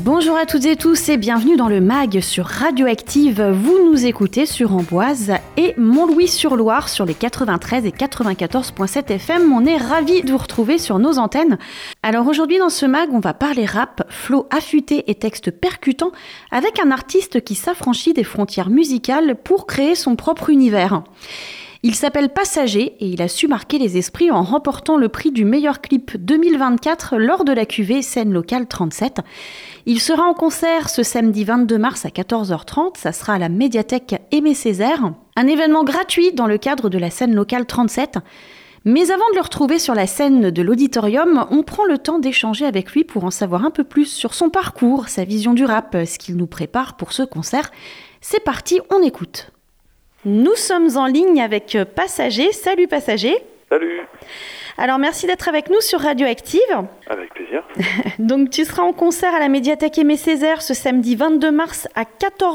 Bonjour à toutes et tous et bienvenue dans le MAG sur Radioactive. Vous nous écoutez sur Amboise et Montlouis-sur-Loire sur les 93 et 94.7 FM. On est ravis de vous retrouver sur nos antennes. Alors aujourd'hui dans ce MAG, on va parler rap, flow affûté et texte percutant avec un artiste qui s'affranchit des frontières musicales pour créer son propre univers. Il s'appelle Passager et il a su marquer les esprits en remportant le prix du meilleur clip 2024 lors de la cuvée Scène Locale 37. Il sera en concert ce samedi 22 mars à 14h30, ça sera à la médiathèque Aimé Césaire, un événement gratuit dans le cadre de la Scène Locale 37. Mais avant de le retrouver sur la scène de l'auditorium, on prend le temps d'échanger avec lui pour en savoir un peu plus sur son parcours, sa vision du rap, ce qu'il nous prépare pour ce concert. C'est parti, on écoute. Nous sommes en ligne avec Passager. Salut Passager. Salut. Alors merci d'être avec nous sur Radioactive. Avec plaisir. Donc tu seras en concert à la médiathèque Aimé Césaire ce samedi 22 mars à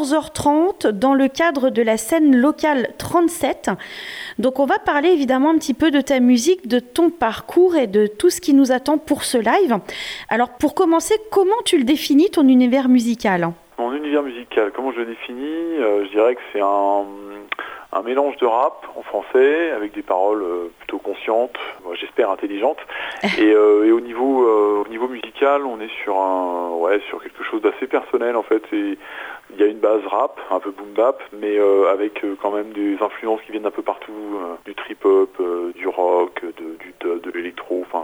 14h30 dans le cadre de la Scène Locale 37. Donc on va parler évidemment un petit peu de ta musique, de ton parcours et de tout ce qui nous attend pour ce live. Alors pour commencer, comment tu le définis ton univers musical ? Mon univers musical, comment je le définis ? Je dirais que c'est un mélange de rap en français avec des paroles plutôt conscientes, moi, j'espère intelligentes. Et au niveau musical, on est sur quelque chose d'assez personnel en fait. Et il y a une base rap, un peu boom bap, mais avec quand même des influences qui viennent d'un peu partout, du trip hop, du rock, du dub, de l'électro. Enfin,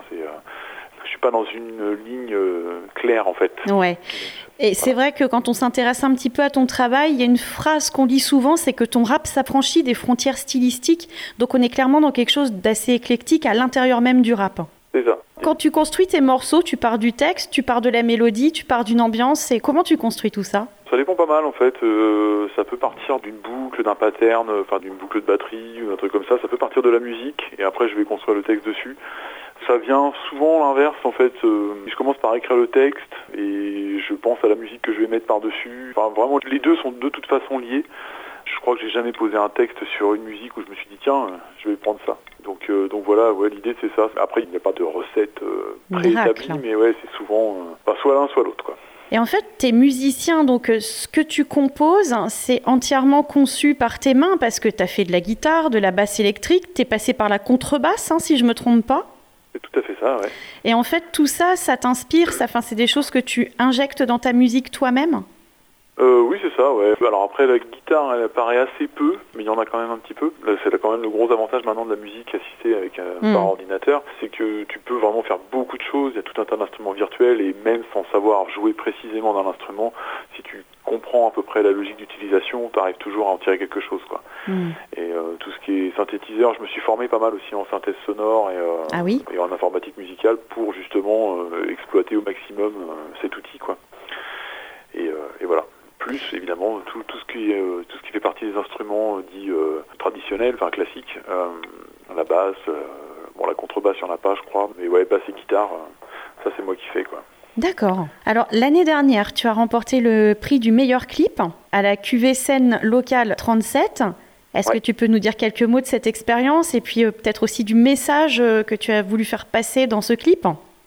je suis pas dans une ligne claire en fait. Ouais. Et c'est vrai que quand on s'intéresse un petit peu à ton travail, il y a une phrase qu'on lit souvent, c'est que ton rap s'affranchit des frontières stylistiques. Donc on est clairement dans quelque chose d'assez éclectique à l'intérieur même du rap. C'est ça. Quand tu construis tes morceaux, tu pars du texte, tu pars de la mélodie, tu pars d'une ambiance. Et comment tu construis tout ça ? Ça dépend pas mal en fait. Ça peut partir d'une boucle, d'un pattern, enfin d'une boucle de batterie ou un truc comme ça. Ça peut partir de la musique et après je vais construire le texte dessus. Ça vient souvent l'inverse en fait. Je commence par écrire le texte et je pense à la musique que je vais mettre par-dessus. Enfin vraiment les deux sont de toute façon liés. Je crois que j'ai jamais posé un texte sur une musique où je me suis dit tiens, je vais prendre ça. Donc voilà, ouais, l'idée c'est ça. Après il n'y a pas de recette préétablie, mais ouais, c'est souvent soit l'un soit l'autre quoi. Et en fait, t'es musicien, donc ce que tu composes, c'est entièrement conçu par tes mains parce que t'as fait de la guitare, de la basse électrique, t'es passé par la contrebasse, si je me trompe pas. C'est tout à fait ça, ouais. Et en fait, tout ça, ça t'inspire, c'est des choses que tu injectes dans ta musique toi-même ? Oui, c'est ça, ouais. Alors après, la guitare, elle apparaît assez peu, mais il y en a quand même un petit peu. Là, c'est quand même le gros avantage maintenant de la musique assistée avec par ordinateur, c'est que tu peux vraiment faire beaucoup de choses. Il y a tout un tas d'instruments virtuels et même sans savoir jouer précisément dans l'instrument, si tu comprends à peu près la logique d'utilisation, tu arrives toujours à en tirer quelque chose, quoi. Et tout ce qui est synthétiseur, je me suis formé pas mal aussi en synthèse sonore et en informatique musicale pour justement exploiter au maximum cet outil, quoi. Et voilà. Plus évidemment tout ce qui fait partie des instruments dits traditionnels, enfin classiques, la basse, la contrebasse il n'y en a pas je crois, mais ouais, basse et guitare, ça c'est moi qui fais quoi. D'accord. Alors l'année dernière, tu as remporté le prix du meilleur clip à la cuvée Scène Locale 37. Est-ce que tu peux nous dire quelques mots de cette expérience et puis peut-être aussi du message que tu as voulu faire passer dans ce clip ?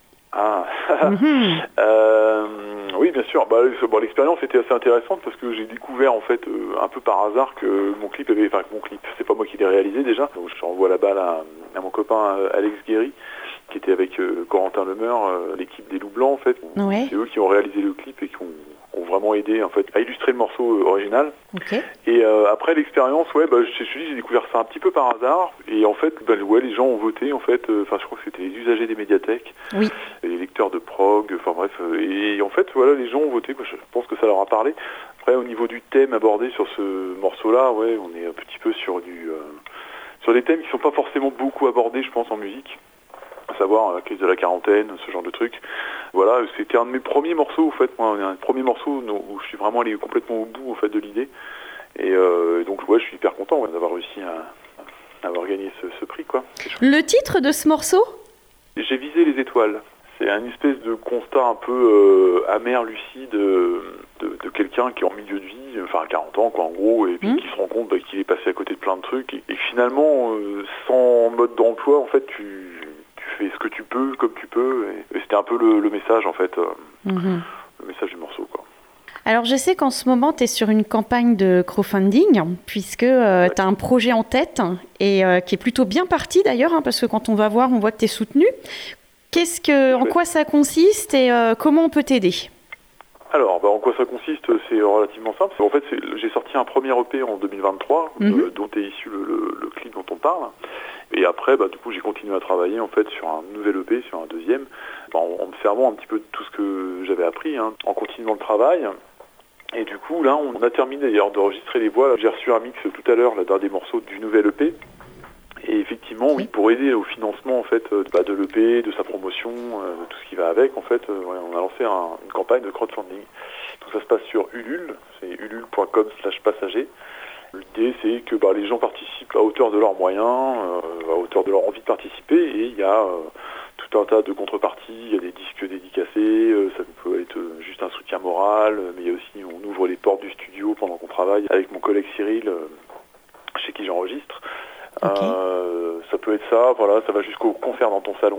Oui, bien sûr. L'expérience était assez intéressante parce que j'ai découvert en fait un peu par hasard que mon clip, c'est pas moi qui l'ai réalisé déjà. Donc je renvoie la balle à mon copain Alex Guéry qui était avec Corentin Lemeur, l'équipe des Loups Blancs en fait. Ouais. C'est eux qui ont réalisé le clip et qui ont vraiment aidé en fait à illustrer le morceau original. Okay. Et après l'expérience, j'ai découvert ça un petit peu par hasard et en fait, les gens ont voté en fait. Je crois que c'était les usagers des médiathèques, les lecteurs de prog, et en fait les gens ont voté. Je pense que ça leur a parlé. Après au niveau du thème abordé sur ce morceau-là, on est un petit peu sur des thèmes qui sont pas forcément beaucoup abordés, je pense, en musique. À savoir la crise de la quarantaine, ce genre de trucs. Voilà, c'était un de mes premiers morceaux, en fait, un premier morceau où je suis vraiment allé complètement au bout, en fait, de l'idée. Et donc, je suis hyper content d'avoir réussi à avoir gagné ce prix, quoi. Le titre de ce morceau ? J'ai visé les étoiles. C'est une espèce de constat un peu amer, lucide de quelqu'un qui est en milieu de vie, à 40 ans, quoi, en gros, et puis qui se rend compte qu'il est passé à côté de plein de trucs. Et finalement, sans mode d'emploi, en fait, tu fais ce que tu peux, comme tu peux, et c'était un peu le message en fait, le message du morceau quoi. Alors, je sais qu'en ce moment, tu es sur une campagne de crowdfunding, puisque tu as un projet en tête, et qui est plutôt bien parti d'ailleurs, parce que quand on va voir, on voit que tu es soutenu. En quoi ça consiste et comment on peut t'aider ? Alors, en quoi ça consiste ? C'est relativement simple. En fait, j'ai sorti un premier EP en 2023, dont est issu le clip dont on parle. Et après, du coup, j'ai continué à travailler en fait sur un nouvel EP, sur un deuxième, en me servant un petit peu de tout ce que j'avais appris, en continuant le travail. Et du coup, là, on a terminé d'ailleurs d'enregistrer les voix. J'ai reçu un mix tout à l'heure d'un des morceaux du nouvel EP. Et effectivement, oui, pour aider au financement en fait de l'EP, de sa promotion, de tout ce qui va avec, en fait, on a lancé une campagne de crowdfunding. Donc ça se passe sur Ulule, c'est ulule.com/passager. L'idée, c'est que les gens participent à hauteur de leurs moyens, à hauteur de leur envie de participer, et il y a tout un tas de contreparties. Il y a des disques dédicacés, ça peut être juste un soutien moral, mais il y a aussi, on ouvre les portes du studio pendant qu'on travaille avec mon collègue Cyril, chez qui j'enregistre. Okay. Ça peut être ça, ça va jusqu'au concert dans ton salon.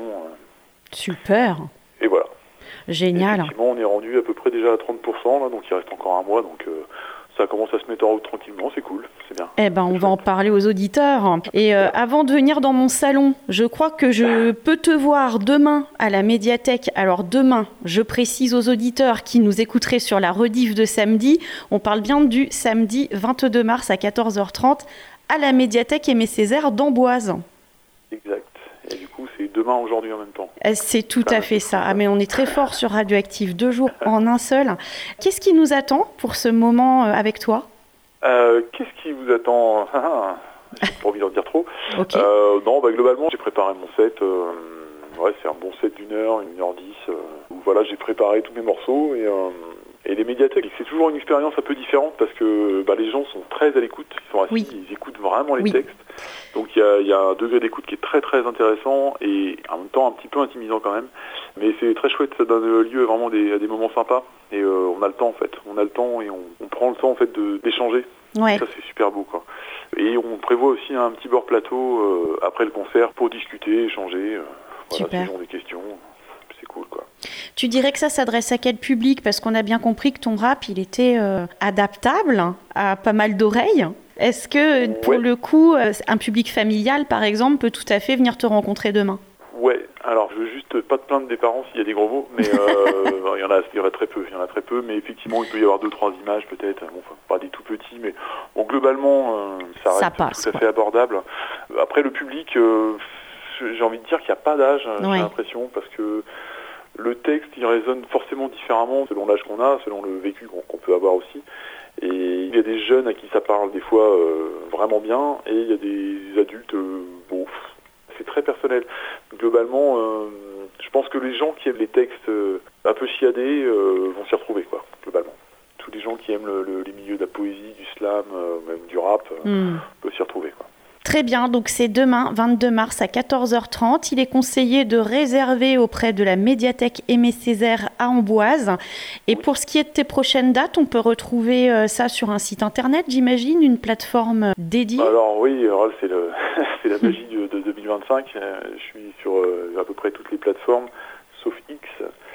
Super. Et voilà. Génial. Et effectivement, on est rendu à peu près déjà à 30%, là, donc il reste encore un mois, donc ça commence à se mettre en route tranquillement, c'est cool, c'est bien. On va en parler aux auditeurs. Et avant de venir dans mon salon, je crois que je peux te voir demain à la médiathèque. Alors demain, je précise aux auditeurs qui nous écouteraient sur la rediff de samedi, on parle bien du samedi 22 mars à 14h30 à la médiathèque Aimé Césaire d'Amboise. Exact. Et du coup, c'est demain, aujourd'hui en même temps. C'est tout à fait ça. Mais on est très fort sur Radioactive, 2 jours en un seul. Qu'est-ce qui nous attend pour ce moment avec toi ? Qu'est-ce qui vous attend ? J'ai pas envie d'en dire trop. Okay. Non, globalement, j'ai préparé mon set. C'est un bon set d'1 heure, 1h10. Où j'ai préparé tous mes morceaux et les médiathèques, c'est toujours une expérience un peu différente parce que les gens sont très à l'écoute, ils sont assis, ils écoutent vraiment les textes. Donc il y a un degré d'écoute qui est très très intéressant et en même temps un petit peu intimidant quand même. Mais c'est très chouette, ça donne lieu vraiment à des moments sympas et on a le temps en fait. On a le temps et on prend le temps en fait d'échanger. Ouais. Ça c'est super beau quoi. Et on prévoit aussi un petit bord plateau après le concert pour discuter, échanger, super. Ce genre de questions. C'est cool quoi. Tu dirais que ça s'adresse à quel public ? Parce qu'on a bien compris que ton rap, il était adaptable à pas mal d'oreilles. Est-ce que, pour le coup, un public familial, par exemple, peut tout à fait venir te rencontrer demain ? Ouais, alors je veux juste pas te plaindre des parents s'il y a des gros mots, mais il y en a très peu, mais effectivement il peut y avoir 2-3 images peut-être, pas des tout petits, mais globalement ça reste tout à fait abordable. Après le public, j'ai envie de dire qu'il n'y a pas d'âge, j'ai l'impression, parce que le texte, il résonne forcément différemment selon l'âge qu'on a, selon le vécu qu'on peut avoir aussi. Et il y a des jeunes à qui ça parle des fois vraiment bien, et il y a des adultes, c'est très personnel. Globalement, je pense que les gens qui aiment les textes un peu chiadés vont s'y retrouver, quoi, globalement. Tous les gens qui aiment les milieux de la poésie, du slam, même du rap, peuvent s'y retrouver, quoi. Très bien, donc c'est demain, 22 mars à 14h30. Il est conseillé de réserver auprès de la médiathèque Aimé Césaire à Amboise. Et pour ce qui est de tes prochaines dates, on peut retrouver ça sur un site internet, j'imagine, une plateforme dédiée ? Alors oui, c'est la magie de 2025. Je suis sur à peu près toutes les plateformes, sauf X.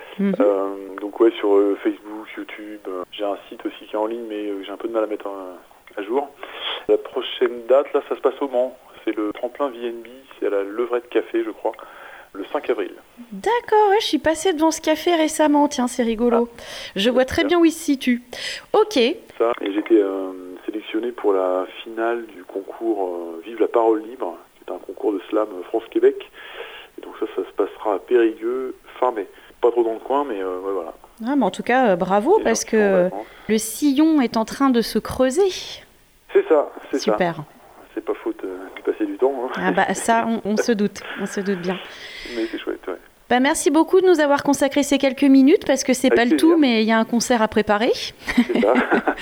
Donc sur Facebook, YouTube. J'ai un site aussi qui est en ligne, mais j'ai un peu de mal à mettre à jour. La prochaine date, là, ça se passe au Mans. C'est le tremplin VNB, c'est à la Levrette Café, je crois, le 5 avril. D'accord, je suis passée devant ce café récemment, tiens, c'est rigolo. Je vois très bien où il se situe. Ok. Ça, et j'ai été sélectionné pour la finale du concours Vive la parole libre, qui est un concours de slam France-Québec. Et donc ça se passera à Périgueux, fin mai. Pas trop dans le coin, mais voilà. Ah, mais en tout cas, bravo, parce que le sillon est en train de se creuser. C'est ça, c'est super. Ça. C'est pas faute de passer du temps. Ça, on se doute bien. Mais c'est chouette, ouais. Merci beaucoup de nous avoir consacré ces quelques minutes, parce que c'est pas le tout, mais il y a un concert à préparer. C'est ça.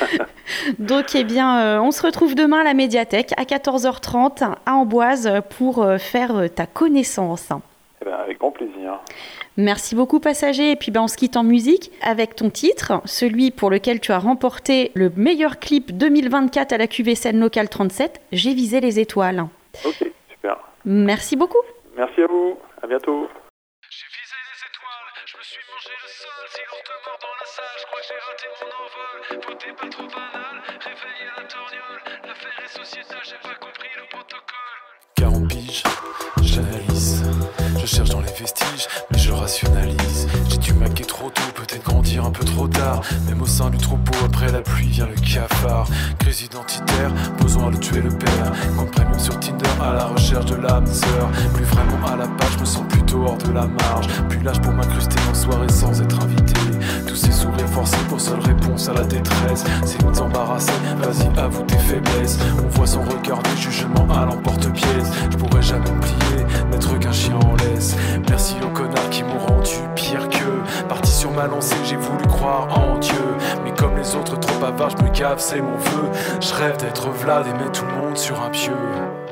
Donc, on se retrouve demain à la médiathèque à 14h30 à Amboise pour faire ta connaissance. Avec grand plaisir. Merci beaucoup, Passager. Et puis on se quitte en musique avec ton titre, celui pour lequel tu as remporté le meilleur clip 2024 à la QV Scène Locale 37, J'ai visé les étoiles. Ok, super. Merci beaucoup. Merci à vous. À bientôt. J'ai visé les étoiles, je me suis mangé le sol, silence de mort dans la salle, je crois que j'ai raté mon envol. Beauté pas trop banal, réveil à la torgnole. L'affaire est sociétale, j'ai pas compris le protocole. 40 piges, j'analyse. Je cherche dans les vestiges, mais je rationalise. J'ai dû maquer trop tôt, peut-être grandir un peu trop tard. Même au sein du troupeau, après la pluie vient le cafard. Crise identitaire, besoin de tuer le père. Compte premium sur Tinder, à la recherche de l'âme sœur. Plus vraiment à la page, me sens plutôt hors de la marge. Plus l'âge pour m'incruster en soirée sans être invité. Tous ces sourires forcés pour seule réponse à la détresse. C'est nous embarrasser, vas-y avoue tes faiblesses. On voit son regard des jugements à l'emporte-pièce. Je pourrais jamais me plier, n'être qu'un chien en laisse. Merci aux connards qui m'ont rendu pire qu'eux. Parti sur ma lancée, j'ai voulu croire en Dieu. Mais comme les autres trop bavards, je me gaffe, c'est mon vœu. Je rêve d'être Vlad et mettre tout le monde sur un pieu.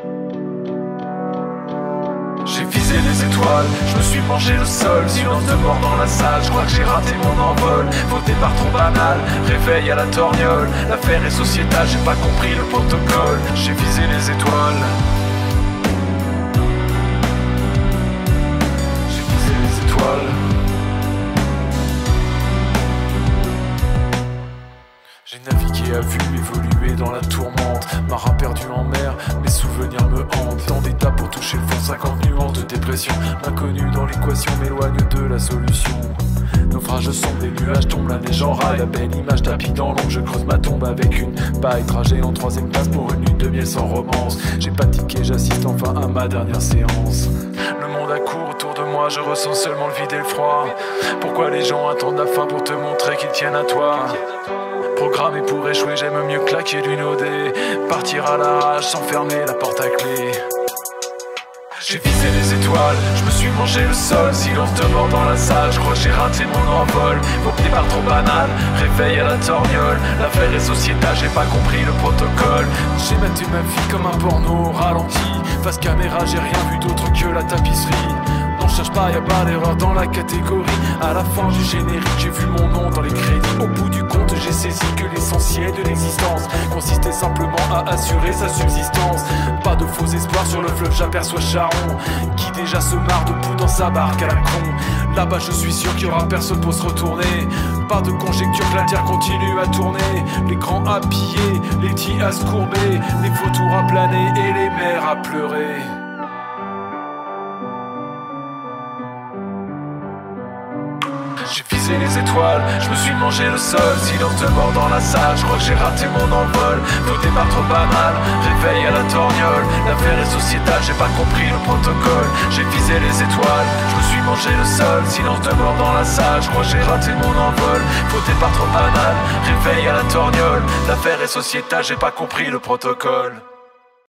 J'ai visé les étoiles, je me suis mangé le sol. Silence de mort dans la salle, je crois que j'ai raté mon envol. Faux départ trop banal, réveil à la torgnole. L'affaire est sociétale, j'ai pas compris le protocole. J'ai visé les étoiles. J'ai visé les étoiles. J'ai navigué à vue, évolué dans la tourmente. Marin perdu en mer, mes souvenirs me hantent. Tant d'étapes pour toucher le fond, 50 nuances de dépression. L'inconnu dans l'équation m'éloigne de la solution. Naufrage sombre, les nuages tombent, la neige enraille. La belle image tapis dans l'ombre, je creuse ma tombe avec une paille. Trajet en 3ème classe pour une lune de miel sans romance. J'ai pas tiqué, j'assiste enfin à ma dernière séance. Le monde a court autour de moi, je ressens seulement le vide et le froid. Pourquoi les gens attendent la fin pour te montrer qu'ils tiennent à toi? Programmé pour échouer, j'aime mieux claquer du nodé. Partir à l'arrache sans fermer la porte à clé. J'ai visé les étoiles, je me suis mangé le sol. Silence de mort dans la salle, je crois que j'ai raté mon envol. Vos départ trop banal, réveil à la torgnole. L'affaire est sociétale, j'ai pas compris le protocole. J'ai maté ma vie comme un porno ralenti. Face caméra, j'ai rien vu d'autre que la tapisserie. Non, cherche pas, y'a pas d'erreur dans la catégorie. À la fin du générique, j'ai vu mon nom dans les crédits. Au bout du compte, j'ai saisi que l'essentiel de l'existence consistait simplement à assurer sa subsistance. Pas de faux espoirs sur le fleuve, j'aperçois Charon qui déjà se marre debout dans sa barque à la con. Là-bas, je suis sûr qu'il y aura personne pour se retourner. Pas de conjecture que la terre continue à tourner. Les grands à piller, les petits à se courber, les vautours à planer et les mères à pleurer. J'ai visé les étoiles, je me suis mangé le sol. Silence de mort dans la salle, je crois que j'ai raté mon envol. Faux départ trop banal, réveil à la torgnole. L'affaire est sociétale, j'ai pas compris le protocole. J'ai visé les étoiles, je me suis mangé le sol. Silence de mort dans la salle, je crois que j'ai raté mon envol. Faux départ trop banal, réveil à la torgnole. L'affaire est sociétale, j'ai pas compris le protocole.